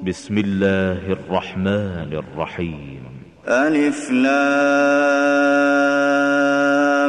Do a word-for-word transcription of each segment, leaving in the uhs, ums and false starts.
بسم الله الرحمن الرحيم. ألف لام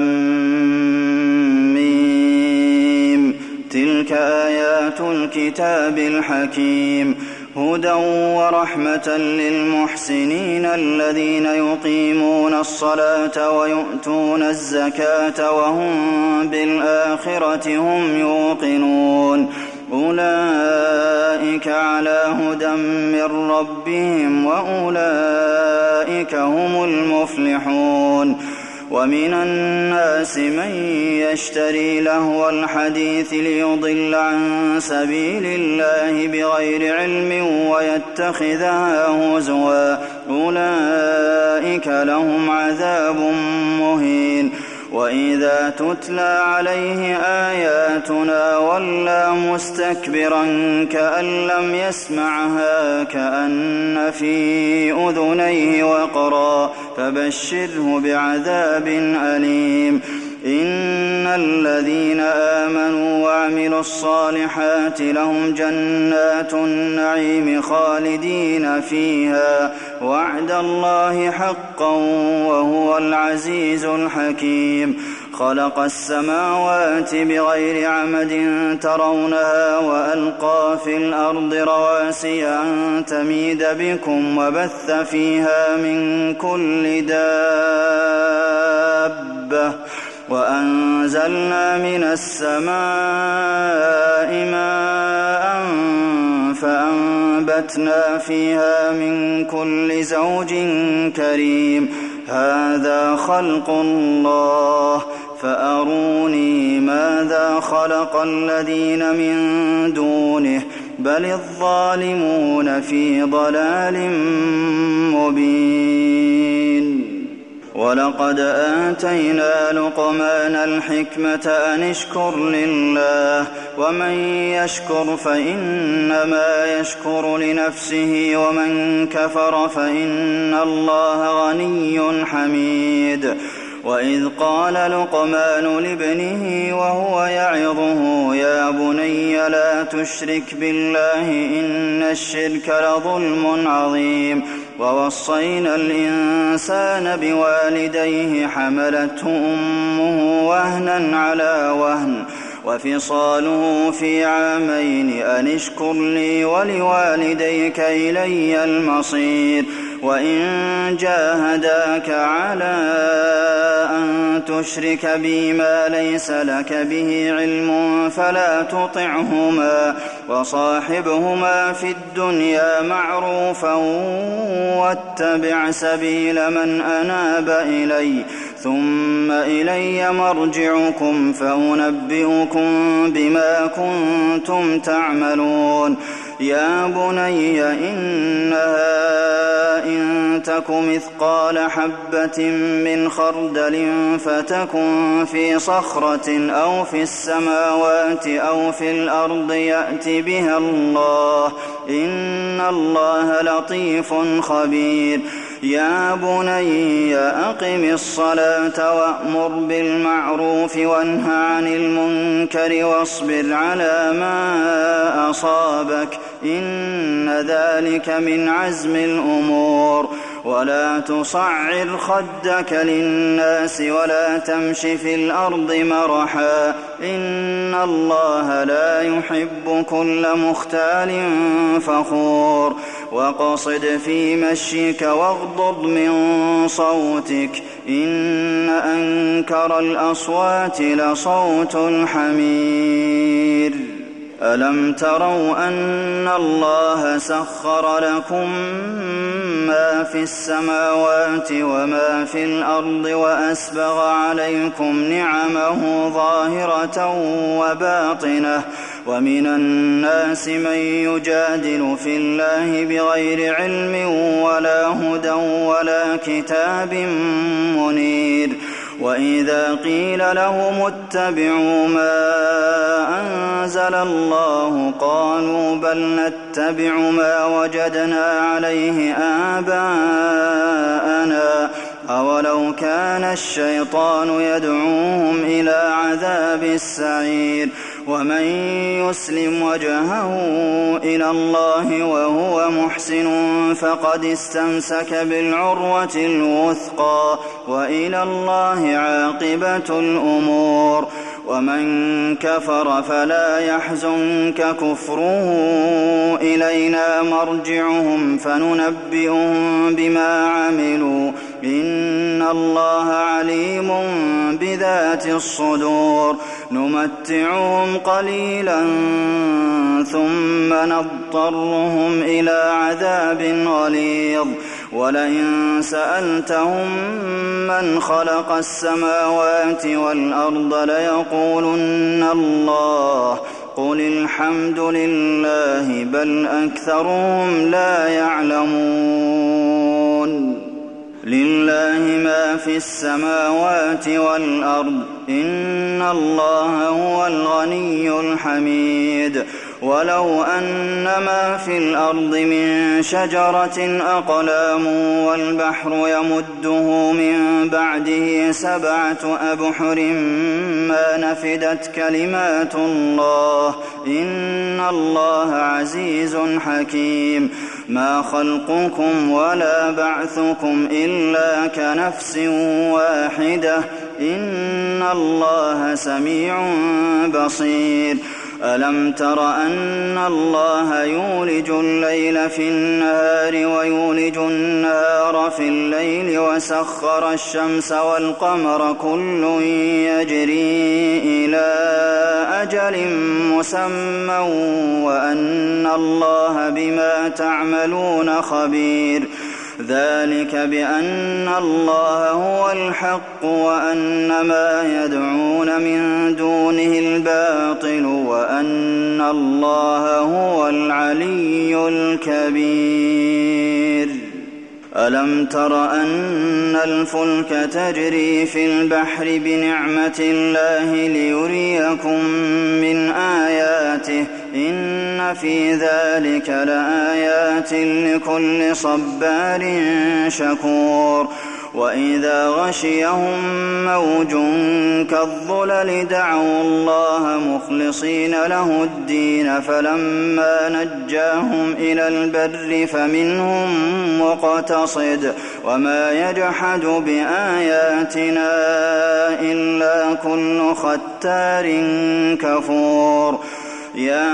ميم. تلك آيات الكتاب الحكيم، هدى ورحمة للمحسنين الذين يقيمون الصلاة ويؤتون الزكاة وهم بالآخرة هم يوقنون. أولئك على هدى من ربهم وأولئك هم المفلحون. ومن الناس من يشتري لهو الحديث ليضل عن سبيل الله بغير علم ويتخذها هزوا، أولئك لهم عذاب مهين. وإذا تتلى عليه آياتنا ولى مستكبرا كأن لم يسمعها كأن في أذنيه وقرا، فبشره بعذاب أليم. إن الذين آمنوا وعملوا الصالحات لهم جنات النعيم خالدين فيها، وعد الله حقا وهو العزيز الحكيم. خلق السماوات بغير عمد ترونها وألقى في الأرض رواسي أن تميد بكم وبث فيها من كل دابة، وأنزلنا من السماء ماء فأنبتنا فيها من كل زوج كريم. هذا خلق الله فأروني ماذا خلق الذين من دونه، بل الظالمون في ضلال مبين. ولقد آتينا لقمان الحكمة أن اشكر لله، ومن يشكر فإنما يشكر لنفسه، ومن كفر فإن الله غني حميد. وإذ قال لقمان لابنه وهو يعظه يا بني لا تشرك بالله إن الشرك لظلم عظيم. ووصينا الإنسان بوالديه حملته أمه وهنا على وهن وفصاله في عامين أن اشكر لي ولوالديك إلي المصير. وإن جاهداك على أن تشرك بي ما ليس لك به علم فلا تطعهما، وصاحبهما في الدنيا معروفا واتبع سبيل من أناب إلي، ثم إلي مرجعكم فأنبئكم بما كنتم تعملون. يا بني إنها إن تك مثقال حبة من خردل فتكن في صخرة أو في السماوات أو في الأرض يأت بها الله، إن الله لطيف خبير. يا بني أقم الصلاة وأمر بالمعروف وانه عن المنكر واصبر على ما أصابك، إن ذلك من عزم الأمور. ولا تصعر خدك للناس ولا تمش في الأرض مرحا، إن الله لا يحب كل مختال فخور. وقصد في مشيك واغضض من صوتك، إن أنكر الأصوات لصوت الحمير. ألم تروا أن الله سخر لكم ما في السماوات وما في الأرض وأسبغ عليكم نعمه ظاهرة وباطنة، ومن الناس من يجادل في الله بغير علم ولا هدى ولا كتاب منير. وإذا قيل لهم اتبعوا ما أنزل الله قالوا بل نتبع ما وجدنا عليه آباءنا، أولو كان الشيطان يدعوهم إلى عذاب السعير. ومن يسلم وجهه إلى الله وهو محسن فقد استمسك بالعروة الوثقى وإلى الله عاقبة الأمور ومن كفر فلا يحزنك كفره إلينا مرجعهم فننبئهم بما عملوا إن الله عليم بذات الصدور نمتعهم قليلا ثم نضطرهم إلى عذاب غليظ ولئن سألتهم من خلق السماوات والأرض ليقولن الله قل الحمد لله بل أكثرهم لا يعلمون لله ما في السماوات والأرض إن الله هو الغني الحميد ولو أن ما في الأرض من شجرة أقلام والبحر يمده من بعده سبعة أبحر ما نفدت كلمات الله إن الله عزيز حكيم ما خلقكم ولا بعثكم إلا كنفس واحدة إن الله سميع بصير ألم تر أن الله يولج الليل في النهار ويولج النهار في الليل وسخر الشمس والقمر كل يجري إلى أجل مسمى وأن الله بما تعملون خبير ذلك بأن الله هو الحق وأن ما يدعون من دونه الباطل وأن الله هو العلي الكبير ألم تر أن الفلك تجري في البحر بنعمة الله ليريكم من آياته إن في ذلك لآيات لكل صبار شكور وإذا غشيهم موج كالظلل دعوا الله مخلصين له الدين فلما نجاهم إلى البر فمنهم مقتصد وما يجحد بآياتنا إلا كل ختار كفور يا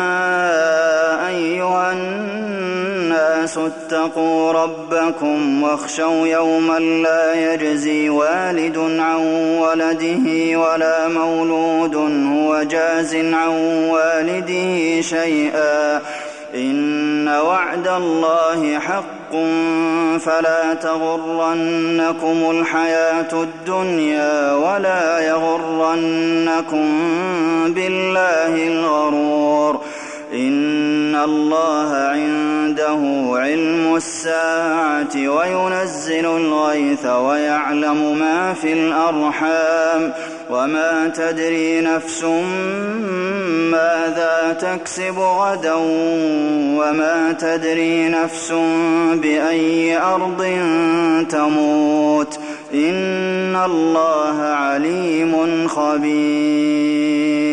أيها الناس اتقوا ربكم واخشوا يوما لا يجزي والد عن ولده ولا مولود هو جاز عن والده شيئا إن وعد الله حق فلا تغرنكم الحياة الدنيا ولا يغرنكم بالله الغرور إن الله عنده علم الساعة وينزل الغيث ويعلم ما في الأرحام وما تدري نفس ماذا تكسب غدا وما تدري نفس بأي أرض تموت إن الله عليم خبير